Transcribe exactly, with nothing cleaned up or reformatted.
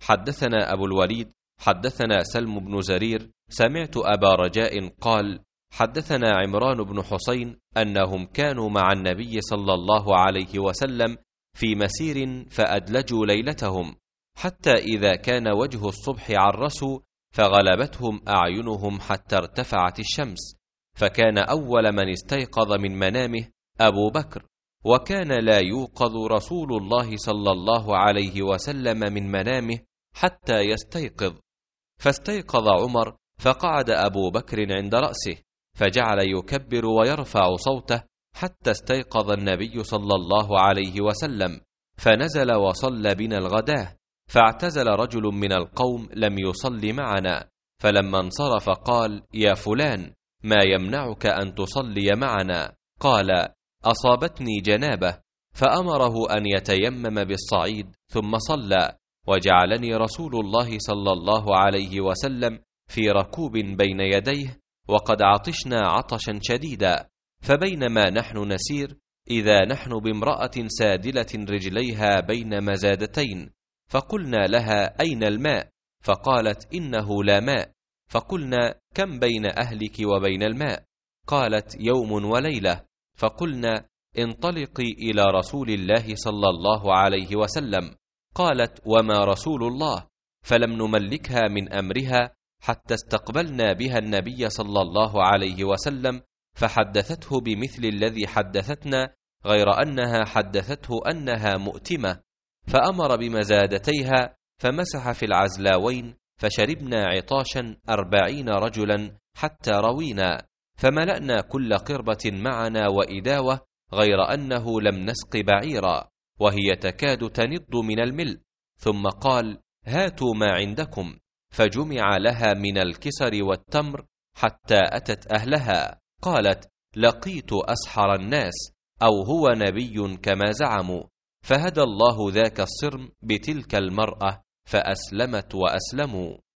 حدثنا أبو الوليد حدثنا سلم بن زرير سمعت أبا رجاء قال حدثنا عمران بن حسين أنهم كانوا مع النبي صلى الله عليه وسلم في مسير فأدلجوا ليلتهم، حتى إذا كان وجه الصبح عرسوا فغلبتهم أعينهم حتى ارتفعت الشمس، فكان أول من استيقظ من منامه أبو بكر، وكان لا يوقظ رسول الله صلى الله عليه وسلم من منامه حتى يستيقظ، فاستيقظ عمر فقعد أبو بكر عند رأسه فجعل يكبر ويرفع صوته حتى استيقظ النبي صلى الله عليه وسلم، فنزل وصلى بنا الغداه، فاعتزل رجل من القوم لم يصل معنا، فلما انصرف قال يا فلان ما يمنعك أن تصلي معنا؟ قال أصابتني جنابة، فأمره أن يتيمم بالصعيد ثم صلى، وجعلني رسول الله صلى الله عليه وسلم في ركوب بين يديه وقد عطشنا عطشا شديدا، فبينما نحن نسير إذا نحن بامرأة سادلة رجليها بين مزادتين، فقلنا لها أين الماء؟ فقالت إنه لا ماء، فقلنا كم بين أهلك وبين الماء؟ قالت يوم وليلة، فقلنا انطلقي إلى رسول الله صلى الله عليه وسلم، قالت وما رسول الله؟ فلم نملكها من أمرها حتى استقبلنا بها النبي صلى الله عليه وسلم، فحدثته بمثل الذي حدثتنا، غير أنها حدثته أنها مؤتمة، فأمر بمزادتيها فمسح في العزلاوين، فشربنا عطاشا أربعين رجلا حتى روينا، فملأنا كل قربة معنا وإداوة، غير أنه لم نسق بعيرا وهي تكاد تنض من الملء، ثم قال هاتوا ما عندكم، فجمع لها من الكسر والتمر حتى أتت أهلها، قالت لقيت أسحر الناس أو هو نبي كما زعموا، فهدى الله ذاك الصرم بتلك المرأة فأسلمت وأسلموا.